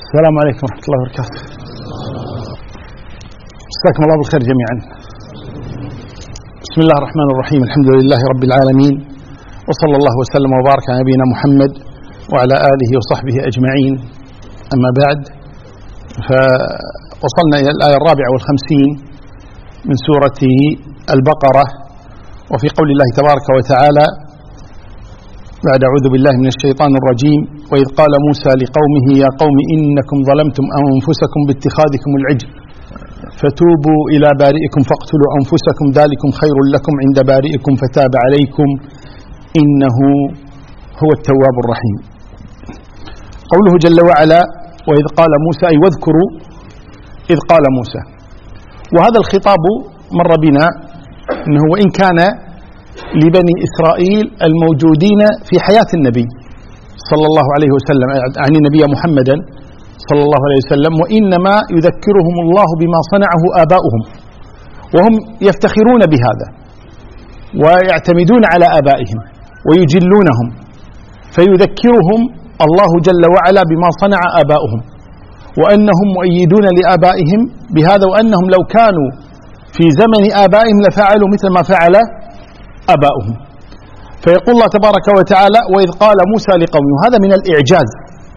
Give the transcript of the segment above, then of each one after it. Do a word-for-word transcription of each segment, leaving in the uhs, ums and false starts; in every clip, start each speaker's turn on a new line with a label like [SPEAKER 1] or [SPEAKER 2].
[SPEAKER 1] السلام عليكم ورحمة الله وبركاته. مساكم الله بالخير جميعا. بسم الله الرحمن الرحيم. الحمد لله رب العالمين، وصلى الله وسلم وبارك على نبينا محمد وعلى آله وصحبه أجمعين. أما بعد، فوصلنا إلى الآية الرابعة والخمسين من سورة البقرة، وفي قول الله تبارك وتعالى بعد أعوذ بالله من الشيطان الرجيم: وإذ قال موسى لقومه يا قوم إنكم ظلمتم أنفسكم باتخاذكم العجل فتوبوا إلى بارئكم فاقتلوا أنفسكم ذلكم خير لكم عند بارئكم فتاب عليكم إنه هو التواب الرحيم. قوله جل وعلا: وإذ قال موسى، أي واذكروا إذ قال موسى. وهذا الخطاب مر بنا أنه وإن كان لبني إسرائيل الموجودين في حياة النبي صلى الله عليه وسلم، يعني النبي محمدا صلى الله عليه وسلم، وإنما يذكرهم الله بما صنعه آباؤهم، وهم يفتخرون بهذا ويعتمدون على آبائهم ويجلونهم، فيذكرهم الله جل وعلا بما صنع آباؤهم، وأنهم مؤيدون لآبائهم بهذا، وأنهم لو كانوا في زمن آبائهم لفعلوا مثل ما فعل آباؤهم. فيقول الله تبارك وتعالى: وإذ قال موسى لقومه. هذا من الإعجاز،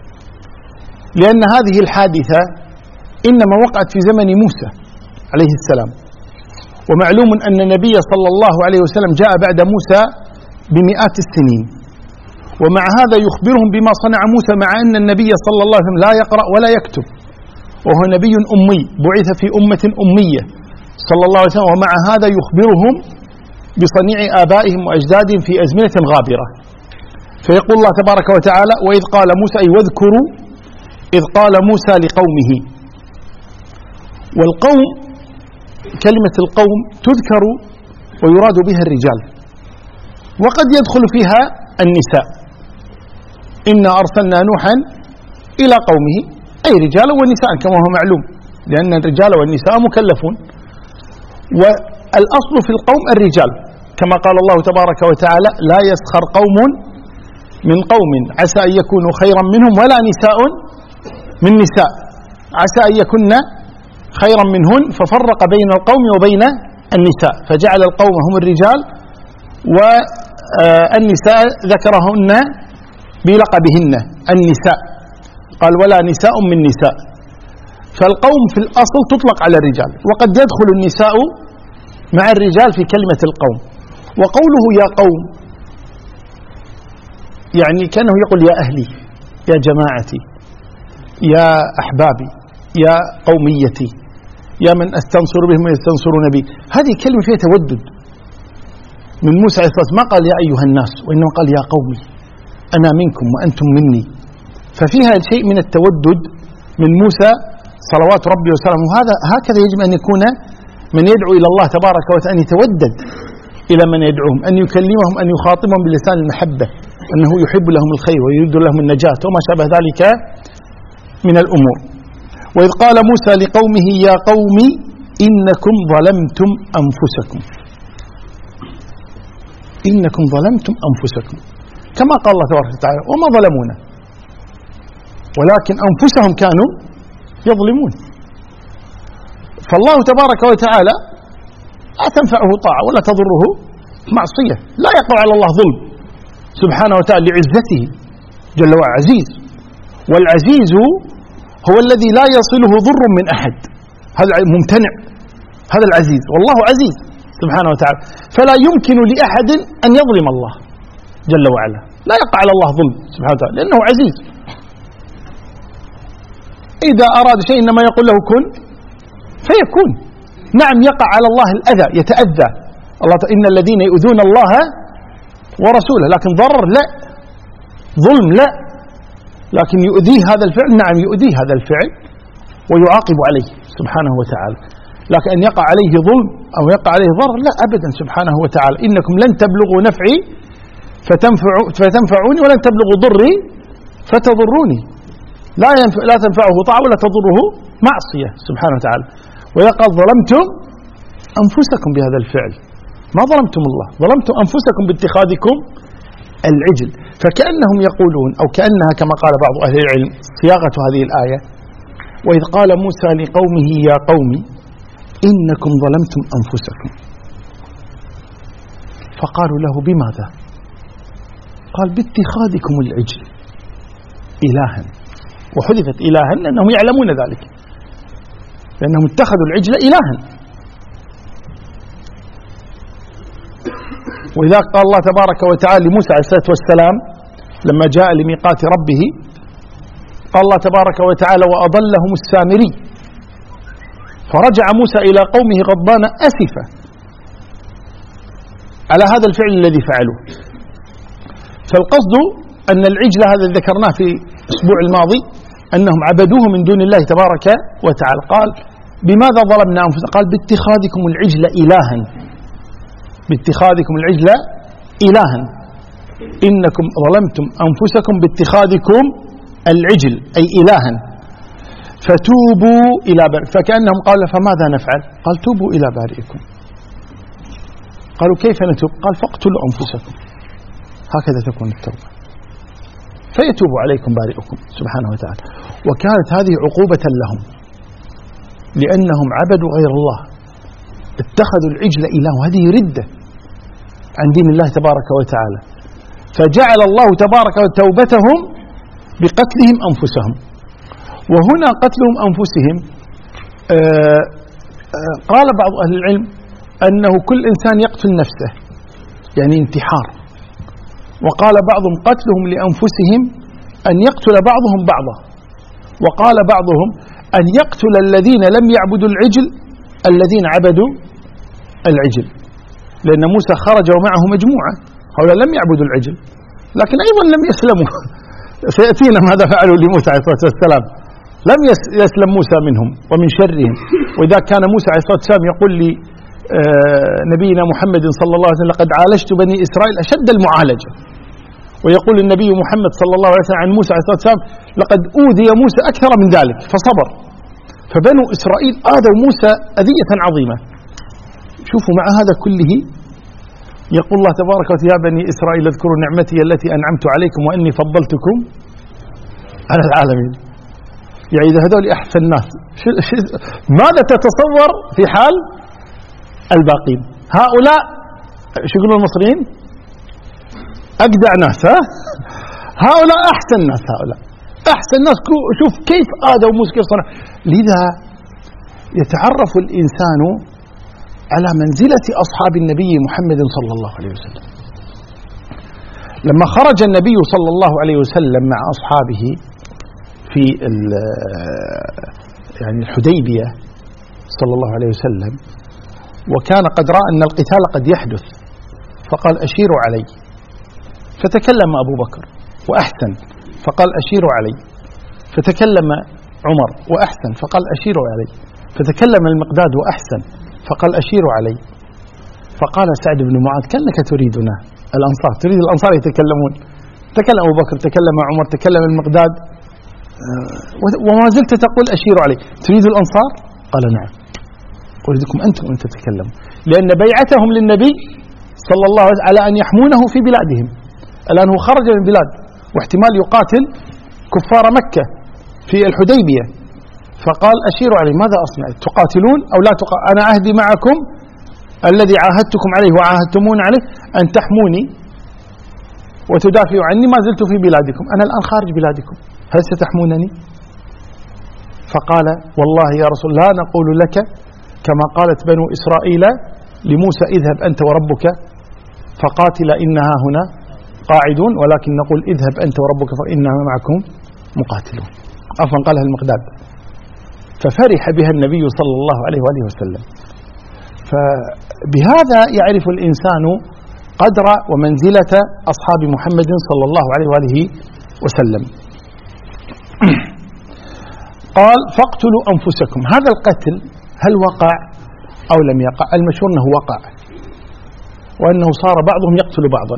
[SPEAKER 1] لأن هذه الحادثة إنما وقعت في زمن موسى عليه السلام، ومعلوم أن النبي صلى الله عليه وسلم جاء بعد موسى بمئات السنين، ومع هذا يخبرهم بما صنع موسى، مع أن النبي صلى الله عليه وسلم لا يقرأ ولا يكتب، وهو نبي أمي بعث في أمة أمية صلى الله عليه وسلم، ومع هذا يخبرهم بصنيع آبائهم وأجدادهم في أزمنة غابرة. فيقول الله تبارك وتعالى: وإذ قال موسى، أي واذكروا إذ قال موسى لقومه. والقوم، كلمة القوم تذكر ويراد بها الرجال، وقد يدخل فيها النساء. إنا أرسلنا نوحا إلى قومه، أي رجالا ونساء كما هو معلوم، لأن الرجال والنساء مكلفون، والأصل في القوم الرجال، كما قال الله تبارك وتعالى: لا يسخر قوم من قوم عسى أن يكونوا خيرا منهم ولا نساء من نساء عسى أن يكن خيرا منهن، ففرق بين القوم وبين النساء، فجعل القوم هم الرجال والنساء ذكرهن بلقبهن النساء، قال: ولا نساء من نساء. فالقوم في الأصل تطلق على الرجال، وقد يدخل النساء مع الرجال في كلمة القوم. وقوله يا قوم يعني كأنه يقول يا أهلي، يا جماعتي، يا أحبابي، يا قوميتي، يا من أستنصر بهم ويستنصرون بي. هذه كلمة فيها تودد من موسى عليه الصلاة والسلام، ما قال يا أيها الناس، وإنما قال يا قومي، أنا منكم وأنتم مني. ففيها شيء من التودد من موسى صلوات ربي وسلامه. وهذا هكذا يجب أن يكون من يدعو إلى الله تبارك وتعالى، أن يتودد إلى من يدعوهم، أن يكلمهم، أن يخاطبهم بلسان المحبة، أنه يحب لهم الخير ويريد لهم النجاة وما شابه ذلك من الأمور. وإذ قال موسى لقومه يا قوم إنكم ظلمتم أنفسكم إنكم ظلمتم أنفسكم كما قال الله تبارك وتعالى: وما ظلمونا ولكن أنفسهم كانوا يظلمون. فالله تبارك وتعالى لا تنفعه طاعة ولا تضره معصية، لا يقع على الله ظلم سبحانه وتعالى لعزته جل وعلا عزيز، والعزيز هو الذي لا يصله ضر من أحد، هذا ممتنع، هذا العزيز، والله عزيز سبحانه وتعالى، فلا يمكن لأحد أن يظلم الله جل وعلا، لا يقع على الله ظلم سبحانه وتعالى لأنه عزيز. إذا أراد شيء إنما يقول له كن فيكون. نعم يقع على الله الأذى، يتأذى الله، إن الذين يؤذون الله ورسوله، لكن ضرر لا، ظلم لا، لكن يؤذيه هذا الفعل، نعم يؤذيه هذا الفعل ويعاقب عليه سبحانه وتعالى. لكن أن يقع عليه ظلم أو يقع عليه ضرر لا أبدا سبحانه وتعالى: إنكم لن تبلغوا نفعي فتنفعوا فتنفعوني ولن تبلغوا ضري فتضروني. لا ينفع لا تنفعه طاعة ولا تضره معصية سبحانه وتعالى. ويقال ظلمتم أنفسكم بهذا الفعل، ما ظلمتم الله، ظلمتم أنفسكم باتخاذكم العجل. فكأنهم يقولون، أو كأنها كما قال بعض أهل العلم صياغة هذه الآية وإذ قال موسى لقومه يا قوم إنكم ظلمتم أنفسكم. فقالوا له بماذا؟ قال باتخاذكم العجل إلها، وحذفت إلها لأنهم يعلمون ذلك، لأنهم اتخذوا العجل إلها. وإذا قال الله تبارك وتعالى لموسى عليه الصلاة والسلام لما جاء لميقات ربه، قال الله تبارك وتعالى وأضلهم السامري، فرجع موسى إلى قومه غضبان أسفا على هذا الفعل الذي فعلوه. فالقصد أن العجل هذا ذكرناه في الأسبوع الماضي أنهم عبدوه من دون الله تبارك وتعالى. قال بماذا ظلمنا أنفسنا؟ قال باتخاذكم العجل إلها، باتخاذكم العجل إلها، إنكم ظلمتم أنفسكم باتخاذكم العجل أي إلها، فتوبوا إلى بارئ. فكأنهم قالوا فماذا نفعل؟ قال توبوا إلى بارئكم. قالوا كيف نتوب؟ قال فاقتلوا أنفسكم. هكذا تكون التوبة، فيتوب عليكم بارئكم سبحانه وتعالى. وكانت هذه عقوبة لهم لأنهم عبدوا غير الله، اتخذوا العجل إله، وهذه ردة عن دين الله تبارك وتعالى. فجعل الله تبارك توبتهم بقتلهم أنفسهم. وهنا قتلهم أنفسهم آآ آآ قال بعض أهل العلم أنه كل إنسان يقتل نفسه يعني انتحار، وقال بعضهم قتلهم لأنفسهم أن يقتل بعضهم بعضا، وقال بعضهم أن يقتل الذين لم يعبدوا العجل الذين عبدوا العجل، لأن موسى خرج ومعه مجموعة، هؤلاء لم يعبدوا العجل لكن أيضا لم يسلموا. سيأتينا ماذا فعلوا لموسى عليه الصلاة والسلام، لم يسلم موسى منهم ومن شرهم. وإذا كان موسى عليه الصلاة والسلام يقول لي نبينا محمد صلى الله عليه وسلم لقد عالجت بني إسرائيل أشد المعالجة، ويقول النبي محمد صلى الله عليه وسلم عن موسى عليه الصلاة والسلام لقد أوذي موسى أكثر من ذلك فصبر. فبنو إسرائيل آذوا موسى أذية عظيمة. شوفوا مع هذا كله يقول الله تبارك وتعالى يا بني إسرائيل اذكروا نعمتي التي أنعمت عليكم وأني فضلتكم على العالمين. يعني إذا هذول أحسن الناس ماذا تتصور في حال الباقين؟ هؤلاء شو يقولون المصريين؟ أجدع ناس. ها؟ هؤلاء أحسن ناس، هؤلاء أحسن ناس. شوف كيف آذوا موسى كيف صنع. لذا يتعرف الإنسان على منزلة أصحاب النبي محمد صلى الله عليه وسلم. لما خرج النبي صلى الله عليه وسلم مع أصحابه في يعني الحديبية صلى الله عليه وسلم، وكان قد رأى أن القتال قد يحدث، فقال أشيروا علي، فتكلم أبو بكر وأحسن فقال أشيروا علي، فتكلم عمر وأحسن فقال أشيروا علي، فتكلم المقداد وأحسن فقال أشيروا علي. فقال سعد بن معاذ كأنك تريدنا الأنصار، تريد الأنصار يتكلمون. تكلم أبو بكر، تكلم عمر، تكلم المقداد، وما زلت تقول أشيروا علي، تريد الأنصار؟ قال نعم، أريدكم أنتم أن تتكلموا، لأن بيعتهم للنبي صلى الله عليه وسلم على أن يحمونه في بلادهم. الآن هو خرج من بلاد واحتمال يقاتل كفار مكة في الحديبية، فقال أشيروا علي، ماذا أصنع؟ تقاتلون أو لا تقاتلون؟ أنا عهدي معكم الذي عاهدتكم عليه وعاهدتمون عليه أن تحموني وتدافعوا عني ما زلت في بلادكم، أنا الآن خارج بلادكم، هل ستحمونني؟ فقال والله يا رسول لا نقول لك كما قالت بنو إسرائيل لموسى اذهب أنت وربك فقاتل إنها هنا قاعدون، ولكن نقول اذهب أنت وربك فإنها معكم مقاتلون. عفوا قالها المقداد. ففرح بها النبي صلى الله عليه وآله وسلم. فبهذا يعرف الإنسان قدر ومنزلة أصحاب محمد صلى الله عليه وآله وسلم. قال فاقتلوا أنفسكم. هذا القتل هل وقع أو لم يقع؟ المشهور أنه وقع، وأنه صار بعضهم يقتل بعضا،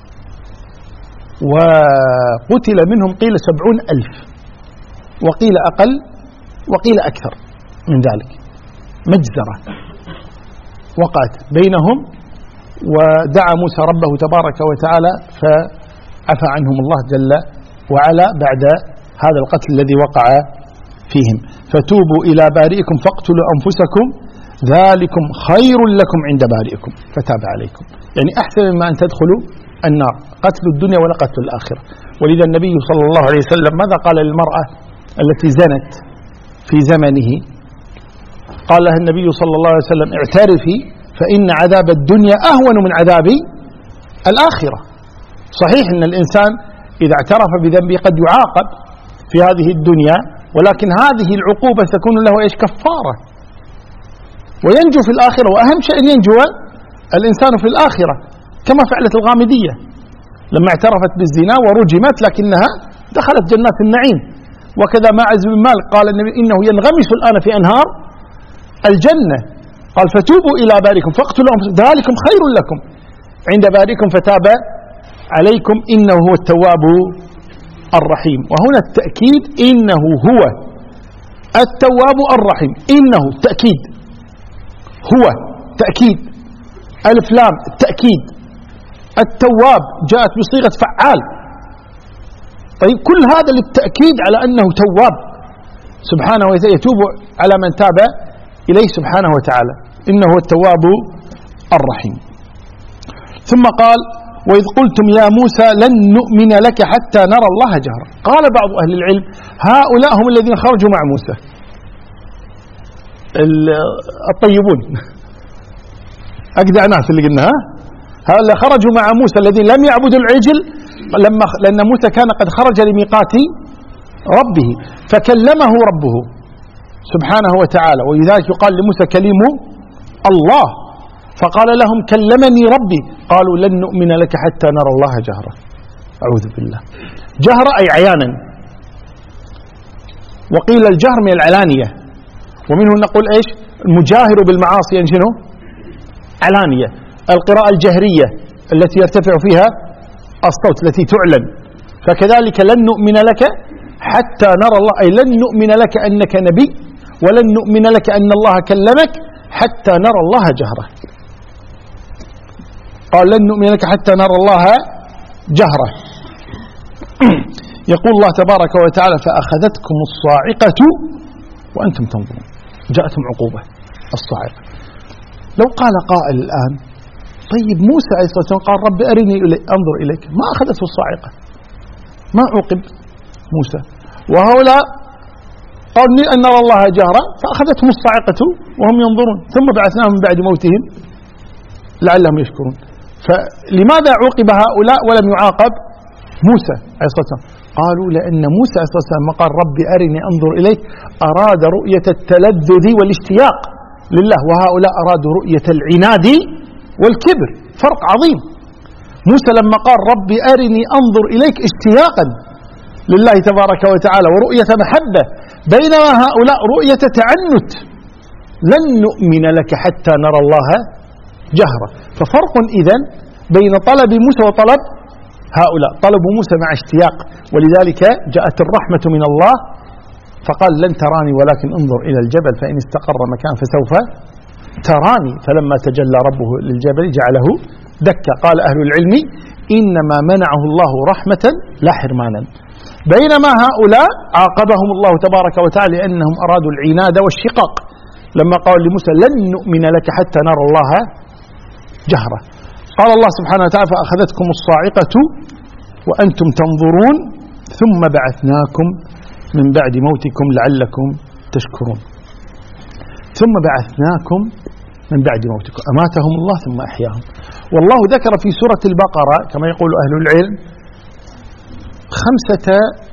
[SPEAKER 1] وقتل منهم قيل سبعون ألف، وقيل أقل وقيل أكثر من ذلك. مجزرة وقعت بينهم، ودعا موسى ربه تبارك وتعالى فعفى عنهم الله جل وعلا بعد هذا القتل الذي وقع فيهم فتوبوا إلى بارئكم فاقتلوا أنفسكم ذلكم خير لكم عند بارئكم فتاب عليكم. يعني أحسن مما أن تدخلوا النار، قتل الدنيا ولا قتل الآخرة. ولذا النبي صلى الله عليه وسلم ماذا قال للمرأة التي زنت في زمنه؟ قال لها النبي صلى الله عليه وسلم اعترفي فإن عذاب الدنيا أهون من عذاب الآخرة. صحيح أن الإنسان إذا اعترف بذنبه قد يعاقب في هذه الدنيا، ولكن هذه العقوبة تكون له إيش؟ كفارة، وينجو في الآخرة. وأهم شيء أن ينجو الإنسان في الآخرة، كما فعلت الغامدية لما اعترفت بالزنا ورجمت لكنها دخلت جنات النعيم. وكذا معز بن مالك قال النبي إنه ينغمس الآن في أنهار الجنة، قال فتوبوا إلى بارئكم فاقتلوا أنفسكم ذلكم خير لكم عند بارئكم فتاب عليكم إنه هو التواب الرحيم. وهنا التأكيد إنه هو التواب الرحيم، إنه تأكيد، هو تأكيد، ألف لام التأكيد، التواب جاءت بصيغة فعال. طيب كل هذا للتأكيد على أنه تواب سبحانه وتعالى، يتوب على من تاب إليه سبحانه وتعالى، إنه هو التواب الرحيم. ثم قال وإذ قلتم يا موسى لن نؤمن لك حتى نرى الله جهرا. قال بعض أهل العلم هؤلاء هم الذين خرجوا مع موسى، الطيبون أجدع ناس اللي قلنا، هؤلاء خرجوا مع موسى الذين لم يعبدوا العجل، لما لأن موسى كان قد خرج لميقات ربه فكلمه ربه سبحانه وتعالى، ولذلك يقال لموسى كليم الله، فقال لهم كلمني ربي، قالوا لن نؤمن لك حتى نرى الله جهرا. أعوذ بالله. جهرا أي عيانا، وقيل الجهر من العلانية، ومنه نقول إيش المجاهر بالمعاصي شنو؟ علانية. القراءة الجهرية التي يرتفع فيها الصوت التي تعلن، فكذلك لن نؤمن لك حتى نرى الله، أي لن نؤمن لك أنك نبي، ولن نؤمن لك أن الله كلمك حتى نرى الله جهرة. قال لن نؤمن لك حتى نرى الله جهرة. يقول الله تبارك وتعالى فأخذتكم الصاعقة وأنتم تنظرون، جاءتهم عقوبة الصاعقة. لو قال قائل الآن طيب موسى عليه الصلاة والسلام قال رب أرني إلي أنظر إليك، ما أخذته الصاعقة، ما عوقب موسى، وهؤلاء قال لي أن نرى الله جهرا فأخذتهم الصاعقة وهم ينظرون ثم بعثناهم من بعد موتهم لعلهم يشكرون. فلماذا عوقب هؤلاء ولم يعاقب موسى عليه الصلاة والسلام؟ قالوا لأن موسى عليه الصلاة والسلام قال ربي أرني أنظر إليك أراد رؤية التلذذ والاشتياق لله، وهؤلاء أرادوا رؤية العناد والكبر، فرق عظيم. موسى لما قال ربي أرني أنظر إليك اشتياقا لله تبارك وتعالى ورؤية محبة، بينما هؤلاء رؤية تعنت، لن نؤمن لك حتى نرى الله جهرا. ففرق إذن بين طلب موسى وطلب هؤلاء، طلب موسى مع اشتياق، ولذلك جاءت الرحمة من الله فقال لن تراني ولكن انظر إلى الجبل فإن استقر مكان فسوف تراني، فلما تجلى ربه للجبل جعله دكا. قال أهل العلم إنما منعه الله رحمة لا حرمانا، بينما هؤلاء عاقبهم الله تبارك وتعالى لأنهم أرادوا العناد والشقاق لما قال لموسى لن نؤمن لك حتى نرى الله جهرة. قال الله سبحانه وتعالى فأخذتكم الصاعقة وأنتم تنظرون ثم بعثناكم من بعد موتكم لعلكم تشكرون. ثم بعثناكم من بعد موتكم، أماتهم الله ثم أحياهم. والله ذكر في سورة البقرة كما يقول أهل العلم خمسة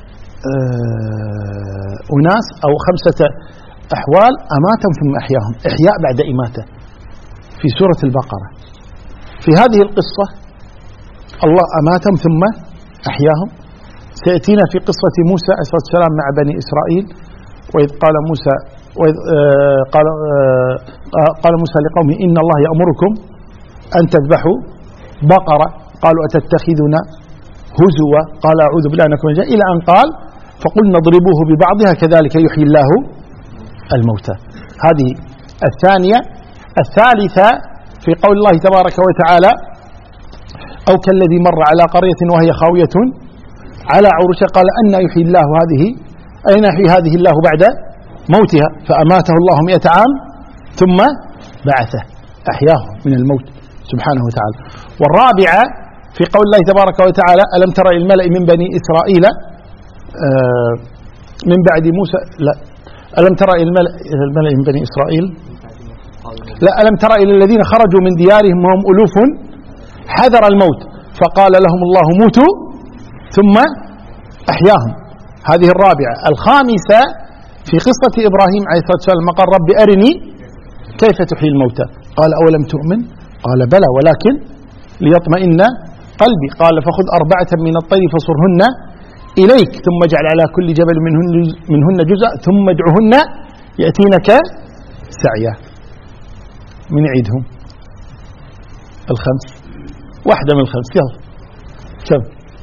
[SPEAKER 1] أناس أو خمسة أحوال أماتهم ثم أحياهم، إحياء بعد إماتة في سورة البقرة. في هذه القصة الله أماتهم ثم أحياهم. سيأتينا في قصة موسى عليه الصلاة والسلام مع بني إسرائيل، وإذ قال موسى وإذ آه قال, آه قال موسى لقومه إن الله يأمركم أن تذبحوا بقرة، قالوا أتتخذنا هزوا، قال أعوذ بالله أنكم جاء، إلى أن قال فقلنا اضربوه ببعضها كذلك يحيي الله الموتى. هذه الثانية. الثالثة في قول الله تبارك وتعالى أو كالذي مر على قرية وهي خاوية على عروشها قال أن يحيي الله هذه، أين يحيي هذه الله بعد موتها فأماته الله مئة عام ثم بعثه، أحياه من الموت سبحانه وتعالى. والرابعة في قول الله تبارك وتعالى: ألم تر إلى الملأ من بني إسرائيل آه من بعد موسى، لا ألم تر إلى الملأ من بني إسرائيل، لا ألم تر إلى الذين خرجوا من ديارهم وهم ألوف حذر الموت فقال لهم الله موتوا ثم أحياهم. هذه الرابعة. الخامسة في قصة إبراهيم عليه الصلاة والسلام قال: رب أرني كيف تحيي الموتى، قال: أولم تؤمن، قال: بلى ولكن ليطمئن قلبي، قال: فخذ أربعة من الطير فصرهن إليك ثم اجعل على كل جبل منهن, منهن جزء ثم ادعهن يأتينك سعيا. من يعيدهم؟ الخمس، واحدة من الخمس، يلا كم؟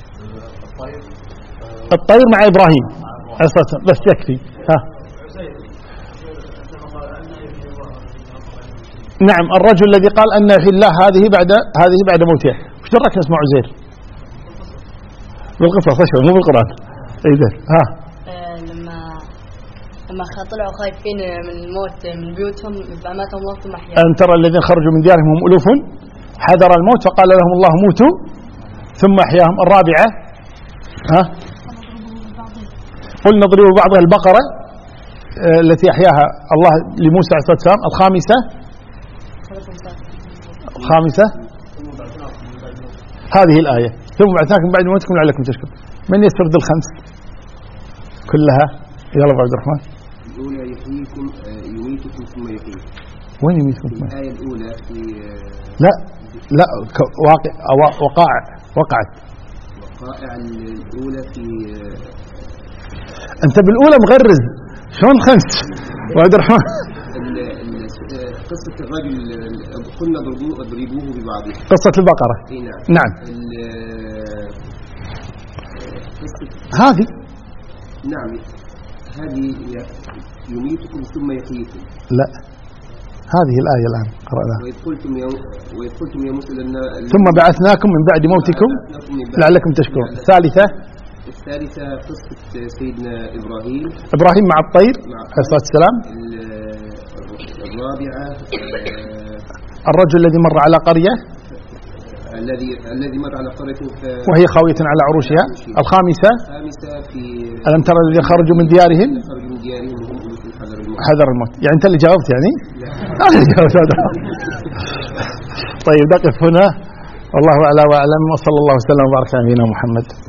[SPEAKER 1] الطير مع إبراهيم بس يكفي. ها نعم، الرجل الذي قال أن يحيي الله هذه بعد هذه بعد موته. وش دراك اسمه عزير؟ بالقصص أشهر مو بالقرآن. إيه ده؟ ها
[SPEAKER 2] لما لما طلعوا خايفين من الموت من بيوتهم فأماتهم الله ثم أحياهم.
[SPEAKER 1] أن ترى الذين خرجوا من ديارهم هم ألوف حذر الموت فقال لهم الله موتوا ثم أحياهم. الرابعة ها قل نضرب بعضها البقرة التي أحياها الله لموسى عليه الصلاة والسلام. الخامسة الخامسة هذه الآية: ثم بعثناكم بعد موتكم لعلكم تشكرون. من يسرد الخمس كلها؟ يلا أبو عبد الرحمن.
[SPEAKER 3] الأولى يحييكم يميتكم ثم يحييكم.
[SPEAKER 1] وين يميتكم؟
[SPEAKER 3] الآية الأولى في
[SPEAKER 1] لا لا واقع وقائع وقعت
[SPEAKER 3] وقائع الأولى في
[SPEAKER 1] أنت بالأولى مغرز شلون خمس وعبد الرحمن؟
[SPEAKER 3] قصة الرجل قلنا ضربوه اضربوه ببعضه،
[SPEAKER 1] قصة البقرة.
[SPEAKER 3] نعم
[SPEAKER 1] نعم
[SPEAKER 3] قصة
[SPEAKER 1] هذه
[SPEAKER 3] نعم هذه يميتكم ثم يحييكم.
[SPEAKER 1] لا هذه الآية الآن قرأناها:
[SPEAKER 3] وإذ قلتم يا وإذ قلتم يا موسى
[SPEAKER 1] ثم بعثناكم من بعد موتكم لعلكم تشكرون. الثالثة
[SPEAKER 3] الثالثة قصة سيدنا إبراهيم
[SPEAKER 1] إبراهيم مع الطير عليه الصلاة والسلام.
[SPEAKER 3] الرابعة
[SPEAKER 1] الرجل الذي مر على قرية
[SPEAKER 3] الذي الذي مر على قرية
[SPEAKER 1] وهي خاوية على عروشها. الخامسة
[SPEAKER 3] الخامسة في
[SPEAKER 1] ألم ترى الذين خرجوا من ديارهم
[SPEAKER 3] خرجوا من ديارهم وهم ألوف حذر الموت.
[SPEAKER 1] حذر الموت يعني أنت اللي جاوبت يعني؟ أنا اللي جاوبت هذا. طيب نقف هنا، والله أعلى وأعلم، وصلى الله وسلم وبارك على نبينا محمد.